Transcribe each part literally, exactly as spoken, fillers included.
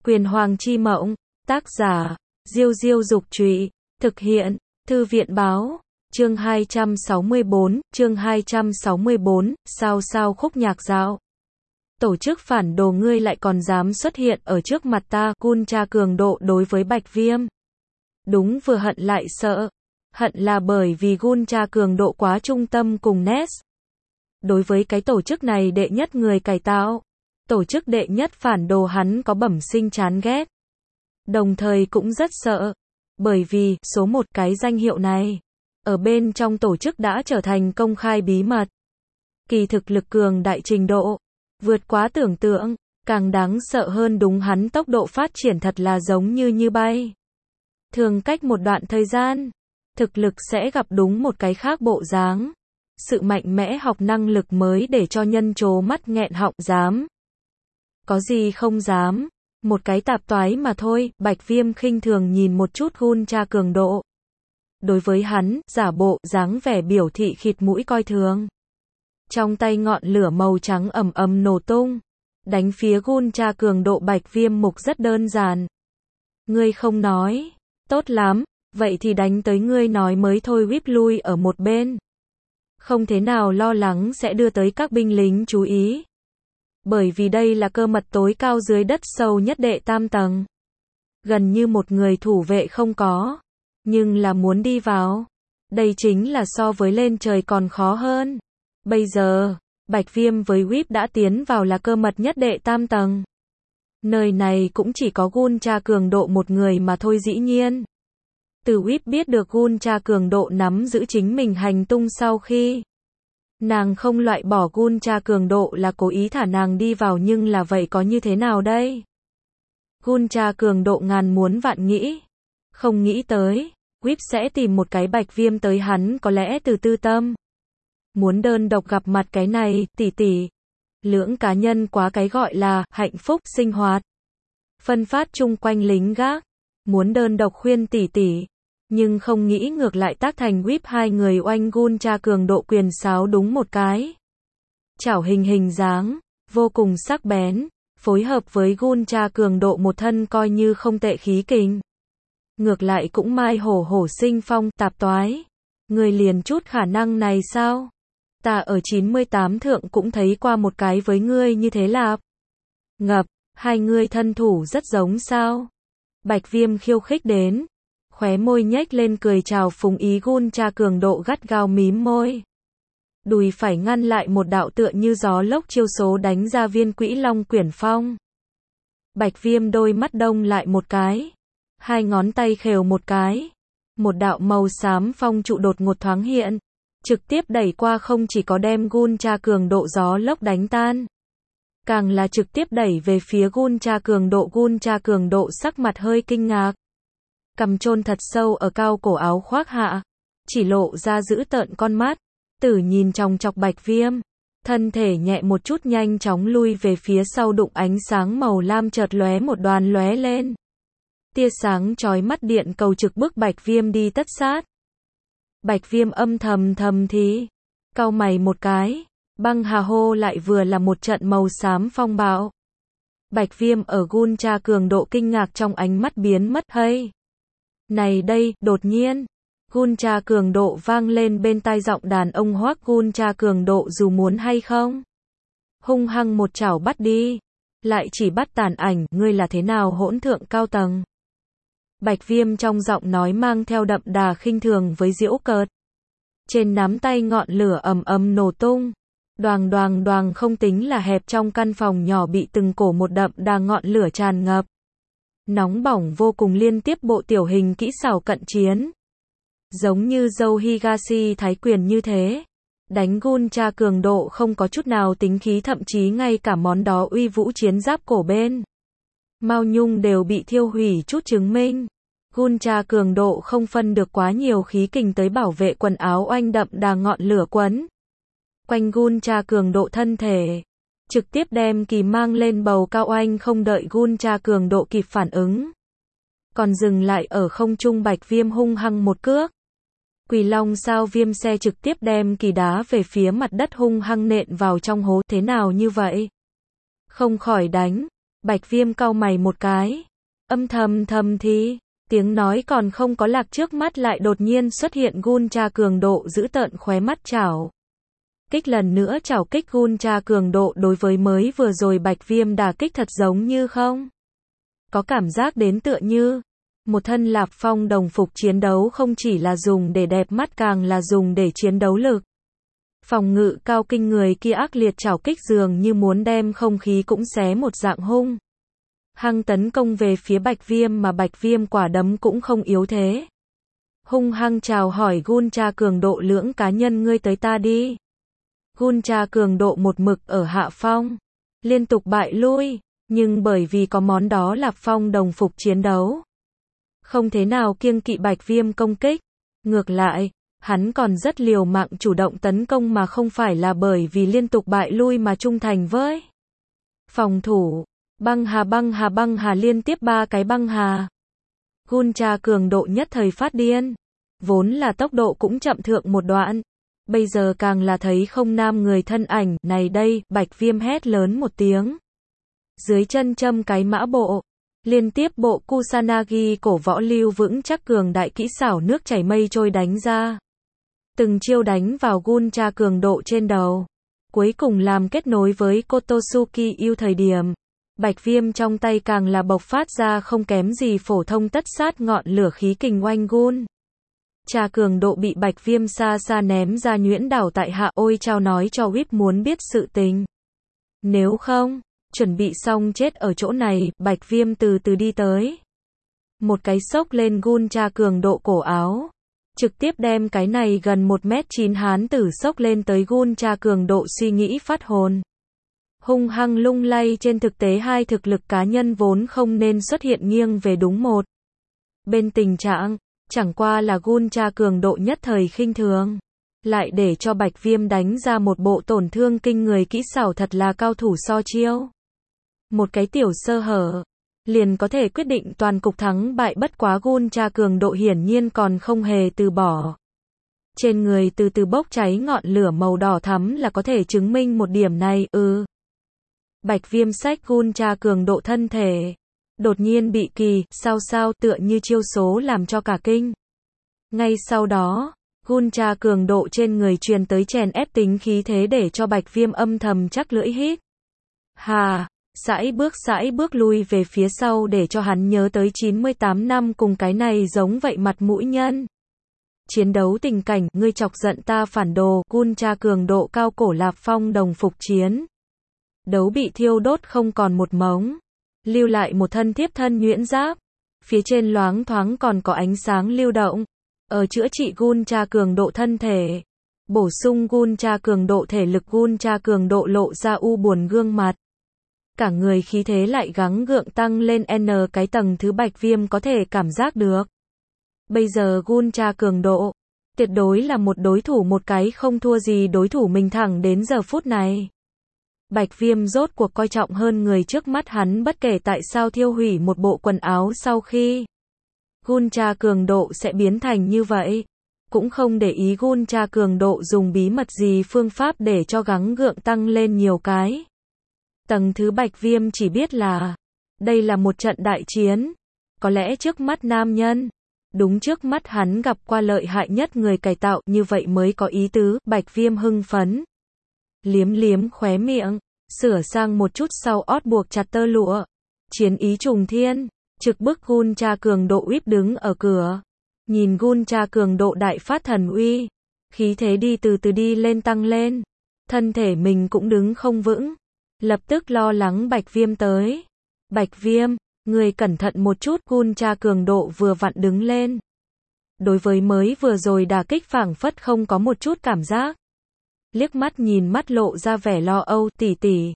Quyền Hoàng chi mộng, tác giả, Diêu Diêu Dục Trụy, thực hiện, Thư viện Báo, chương hai trăm sáu mươi bốn, chương hai trăm sáu mươi bốn, sao sao khúc nhạc dạo. Tổ chức phản đồ ngươi lại còn dám xuất hiện ở trước mặt ta, Gun tra cường độ đối với Bạch Viêm. Đúng vừa hận lại sợ. Hận là bởi vì Gun tra cường độ quá trung tâm cùng Ness. Đối với cái tổ chức này đệ nhất người cải tạo, tổ chức đệ nhất phản đồ hắn có bẩm sinh chán ghét. Đồng thời cũng rất sợ, bởi vì số một cái danh hiệu này, ở bên trong tổ chức đã trở thành công khai bí mật. Kỳ thực lực cường đại trình độ, vượt quá tưởng tượng, càng đáng sợ hơn đúng hắn tốc độ phát triển thật là giống như như bay. Thường cách một đoạn thời gian, thực lực sẽ gặp đúng một cái khác bộ dáng. Sự mạnh mẽ học năng lực mới để cho nhân trố mắt nghẹn họng dám. Có gì không dám, một cái tạp toái mà thôi, Bạch Viêm khinh thường nhìn một chút Gun tra cường độ. Đối với hắn, giả bộ, dáng vẻ biểu thị khịt mũi coi thường. Trong tay ngọn lửa màu trắng ầm ầm nổ tung, đánh phía Gun tra cường độ. Bạch Viêm mục rất đơn giản. Ngươi không nói, tốt lắm, vậy thì đánh tới ngươi nói mới thôi. Whip lui ở một bên. Không thế nào lo lắng sẽ đưa tới các binh lính chú ý. Bởi vì đây là cơ mật tối cao dưới đất sâu nhất đệ tam tầng. Gần như một người thủ vệ không có. Nhưng là muốn đi vào. Đây chính là so với lên trời còn khó hơn. Bây giờ, Bạch Viêm với Whip đã tiến vào là cơ mật nhất đệ tam tầng. Nơi này cũng chỉ có Gun tra cường độ một người mà thôi. Dĩ nhiên, từ Whip biết được Gun tra cường độ nắm giữ chính mình hành tung sau khi nàng không loại bỏ Gun tra cường độ là cố ý thả nàng đi vào, nhưng là vậy có như thế nào đây? Gun tra cường độ ngàn muốn vạn nghĩ, không nghĩ tới, Whip sẽ tìm một cái Bạch Viêm tới hắn có lẽ từ tư tâm. Muốn đơn độc gặp mặt cái này, tỷ tỷ. Lưỡng cá nhân quá cái gọi là hạnh phúc sinh hoạt. Phân phát chung quanh lính gác. Muốn đơn độc khuyên tỷ tỷ. Nhưng không nghĩ ngược lại tác thành Whip hai người oanh Gun tra cường độ quyền sáo đúng một cái. Chảo hình hình dáng, vô cùng sắc bén, phối hợp với Gun tra cường độ một thân coi như không tệ khí kình. Ngược lại cũng mai hổ hổ sinh phong, tạp toái. Người liền chút khả năng này sao? Ta ở chín mươi tám thượng cũng thấy qua một cái với ngươi như thế lạp. Ngập, hai ngươi thân thủ rất giống sao? Bạch Viêm khiêu khích đến. Khóe môi nhếch lên cười chào phúng ý. Gun tra cường độ gắt gao mím môi. Đùi phải ngăn lại một đạo tựa như gió lốc chiêu số đánh ra viên Quỹ Long Quyển Phong. Bạch Viêm đôi mắt đông lại một cái. Hai ngón tay khều một cái. Một đạo màu xám phong trụ đột ngột thoáng hiện. Trực tiếp đẩy qua, không chỉ có đem Gun tra cường độ gió lốc đánh tan. Càng là trực tiếp đẩy về phía Gun tra cường độ. Gun tra cường độ sắc mặt hơi kinh ngạc. Cằm chôn thật sâu ở cao cổ áo khoác hạ. Chỉ lộ ra dữ tợn con mắt. Tử nhìn chòng chọc Bạch Viêm. Thân thể nhẹ một chút nhanh chóng lui về phía sau, đụng ánh sáng màu lam chợt lóe một đoàn lóe lên. Tia sáng chói mắt điện cầu trực bức Bạch Viêm đi tất sát. Bạch Viêm âm thầm thầm thì. Cau mày một cái. Băng hà hô lại vừa là một trận màu xám phong bạo. Bạch Viêm ở Gun tra cường độ kinh ngạc trong ánh mắt biến mất. Hay! Này đây, đột nhiên. Gun tra cường độ vang lên bên tai giọng đàn ông hoác. Gun tra cường độ dù muốn hay không. Hung hăng một chảo bắt đi. Lại chỉ bắt tàn ảnh. Ngươi là thế nào hỗn thượng cao tầng? Bạch Viêm trong giọng nói mang theo đậm đà khinh thường với giễu cợt. Trên nắm tay ngọn lửa ầm ầm nổ tung. Đoàng đoàng đoàng, không tính là hẹp trong căn phòng nhỏ bị từng cổ một đậm đà ngọn lửa tràn ngập. Nóng bỏng vô cùng, liên tiếp bộ tiểu hình kỹ xảo cận chiến. Giống như dâu Higashi Thái Quyền như thế. Đánh Gun tra cường độ không có chút nào tính khí, thậm chí ngay cả món đó uy vũ chiến giáp cổ bên Mao Nhung đều bị thiêu hủy chút chứng minh. Gun tra cường độ không phân được quá nhiều khí kình tới bảo vệ quần áo oanh đậm đà ngọn lửa quấn quanh Gun tra cường độ thân thể. Trực tiếp đem kỳ mang lên bầu cao oanh, không đợi Gun tra cường độ kịp phản ứng. Còn dừng lại ở không trung. Bạch Viêm hung hăng một cước. Quỳ Long sao viêm xe trực tiếp đem kỳ đá về phía mặt đất, hung hăng nện vào trong hố. Thế nào như vậy? Không khỏi đánh. Bạch Viêm cau mày một cái. Âm thầm thầm thì, tiếng nói còn không có lạc trước mắt lại đột nhiên xuất hiện gun tra cường độ giữ tợn khóe mắt chảo kích lần nữa chảo kích gun tra cường độ đối với mới vừa rồi Bạch Viêm đả kích thật giống như không. Có cảm giác đến tựa như, một thân Lạp Phong đồng phục chiến đấu không chỉ là dùng để đẹp mắt càng là dùng để chiến đấu lực. Phòng ngự cao kinh người kia ác liệt chảo kích dường như muốn đem không khí cũng xé một dạng hung. Hăng tấn công về phía Bạch Viêm mà Bạch Viêm quả đấm cũng không yếu thế. Hung hăng chào hỏi gun tra cường độ lưỡng cá nhân ngươi tới ta đi. Gun tra cường độ một mực ở hạ phong, liên tục bại lui, nhưng bởi vì có món đó Lạp Phong đồng phục chiến đấu, không thế nào kiêng kỵ Bạch Viêm công kích. Ngược lại, hắn còn rất liều mạng chủ động tấn công mà không phải là bởi vì liên tục bại lui mà trung thành với phòng thủ. Băng hà băng hà băng hà liên tiếp ba cái băng hà. Gun tra cường độ nhất thời phát điên. Vốn là tốc độ cũng chậm thượng một đoạn. Bây giờ càng là thấy không nam người thân ảnh. Này đây, Bạch Viêm hét lớn một tiếng. Dưới chân châm cái mã bộ. Liên tiếp bộ Kusanagi cổ võ lưu vững chắc cường đại kỹ xảo nước chảy mây trôi đánh ra. Từng chiêu đánh vào gun tra cường độ trên đầu. Cuối cùng làm kết nối với Kotosuki yêu thời điểm. Bạch Viêm trong tay càng là bộc phát ra không kém gì phổ thông tất sát ngọn lửa khí kình oanh gun tra cường độ bị Bạch Viêm xa xa ném ra nhuyễn đảo tại hạ. Ôi chao, nói cho Whip muốn biết sự tình. Nếu không, chuẩn bị xong chết ở chỗ này. Bạch Viêm từ từ đi tới. Một cái xốc lên gun tra cường độ cổ áo. Trực tiếp đem cái này gần một mét chín hán tử xốc lên tới gun tra cường độ suy nghĩ phát hồn. Hung hăng lung lay. Trên thực tế hai thực lực cá nhân vốn không nên xuất hiện nghiêng về đúng một bên tình trạng, chẳng qua là gun tra cường độ nhất thời khinh thường, lại để cho Bạch Viêm đánh ra một bộ tổn thương kinh người kỹ xảo thật là cao thủ so chiêu. Một cái tiểu sơ hở, liền có thể quyết định toàn cục thắng bại. Bất quá gun tra cường độ hiển nhiên còn không hề từ bỏ. Trên người từ từ bốc cháy ngọn lửa màu đỏ thắm là có thể chứng minh một điểm này. Ừ. Bạch Viêm xách gun tra cường độ thân thể. Đột nhiên bị kỳ, sao sao tựa như chiêu số làm cho cả kinh. Ngay sau đó, gun tra cường độ trên người truyền tới chèn ép tính khí thế để cho Bạch Viêm âm thầm chắc lưỡi hít. Hà, sải bước sải bước lui về phía sau để cho hắn nhớ tới chín mươi tám năm cùng cái này giống vậy mặt mũi nhân. Chiến đấu tình cảnh, ngươi chọc giận ta phản đồ, gun tra cường độ cao cổ Lạp Phong đồng phục chiến đấu bị thiêu đốt không còn một mống, lưu lại một thân thiếp thân nhuyễn giáp, phía trên loáng thoáng còn có ánh sáng lưu động, ở chữa trị gun tra cường độ thân thể, bổ sung gun tra cường độ thể lực. Gun tra cường độ lộ ra u buồn gương mặt, cả người khí thế lại gắng gượng tăng lên n cái tầng thứ. Bạch Viêm có thể cảm giác được, bây giờ gun tra cường độ tuyệt đối là một đối thủ một cái không thua gì đối thủ mình thẳng đến giờ phút này. Bạch Viêm rốt cuộc coi trọng hơn người trước mắt hắn, bất kể tại sao thiêu hủy một bộ quần áo sau khi gun tra cường độ sẽ biến thành như vậy, cũng không để ý gun tra cường độ dùng bí mật gì phương pháp để cho gắng gượng tăng lên nhiều cái tầng thứ. Bạch Viêm chỉ biết là đây là một trận đại chiến, có lẽ trước mắt nam nhân, đúng trước mắt hắn gặp qua lợi hại nhất người cải tạo, như vậy mới có ý tứ. Bạch Viêm hưng phấn, liếm liếm khóe miệng, sửa sang một chút sau ót buộc chặt tơ lụa, chiến ý trùng thiên, trực bức gun tra cường độ. Whip đứng ở cửa, nhìn gun tra cường độ đại phát thần uy, khí thế đi từ từ đi lên tăng lên, thân thể mình cũng đứng không vững, lập tức lo lắng Bạch Viêm tới. Bạch Viêm, người cẩn thận một chút. Gun tra cường độ vừa vặn đứng lên, đối với mới vừa rồi đả kích phảng phất không có một chút cảm giác, liếc mắt nhìn mắt lộ ra vẻ lo âu. Tỷ tỷ,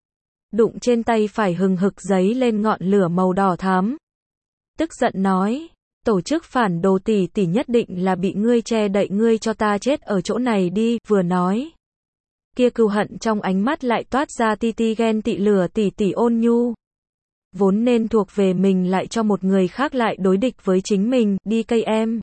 đụng trên tay phải hừng hực giấy lên ngọn lửa màu đỏ thắm, tức giận nói, tổ chức phản đồ tỷ tỷ nhất định là bị ngươi che đậy, ngươi cho ta chết ở chỗ này đi. Vừa nói, kia cừu hận trong ánh mắt lại toát ra ti ti ghen tị. Lửa tỷ tỷ ôn nhu, vốn nên thuộc về mình lại cho một người khác lại đối địch với chính mình, đi cây em.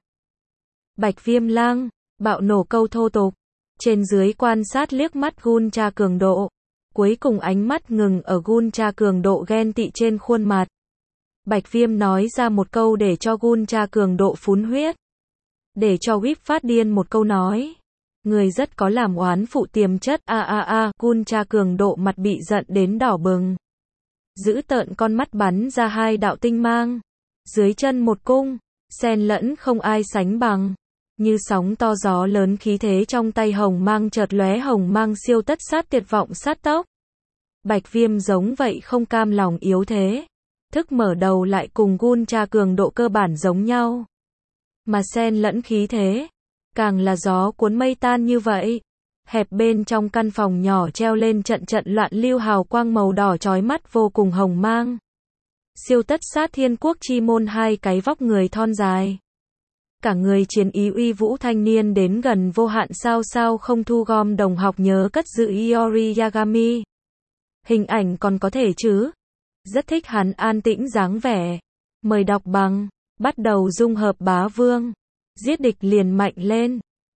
Bạch Viêm lang, bạo nổ câu thô tục, trên dưới quan sát liếc mắt gun tra cường độ, Cuối cùng ánh mắt ngừng ở Guncha cường độ ghen tị trên khuôn mặt. Bạch Viêm nói ra một câu để cho Guncha cường độ phún huyết. Để cho Whip phát điên một câu nói. Người rất có làm oán phụ tiềm chất, a a a, Guncha cường độ mặt bị giận đến đỏ bừng. Giữ tợn con mắt bắn ra hai đạo tinh mang. Dưới chân một cung, xen lẫn không ai sánh bằng. Như sóng to gió lớn khí thế trong tay hồng mang chợt lóe, hồng mang siêu tất sát tuyệt vọng sát tốc. Bạch Viêm giống vậy không cam lòng yếu thế. Thức mở đầu lại cùng Guncha cường độ cơ bản giống nhau. Mà xen lẫn khí thế. Càng là gió cuốn mây tan như vậy. Hẹp bên trong căn phòng nhỏ treo lên trận trận loạn lưu hào quang màu đỏ chói mắt vô cùng hồng mang. Siêu tất sát thiên quốc chi môn hai cái vóc người thon dài. Cả người chiến ý uy vũ thanh niên đến gần vô hạn, sao sao không thu gom đồng học nhớ cất giữ Iori Yagami. Hình ảnh còn có thể chứ? Rất thích hắn an tĩnh dáng vẻ. Mời đọc bằng. Bắt đầu dung hợp bá vương. Giết địch liền mạnh lên.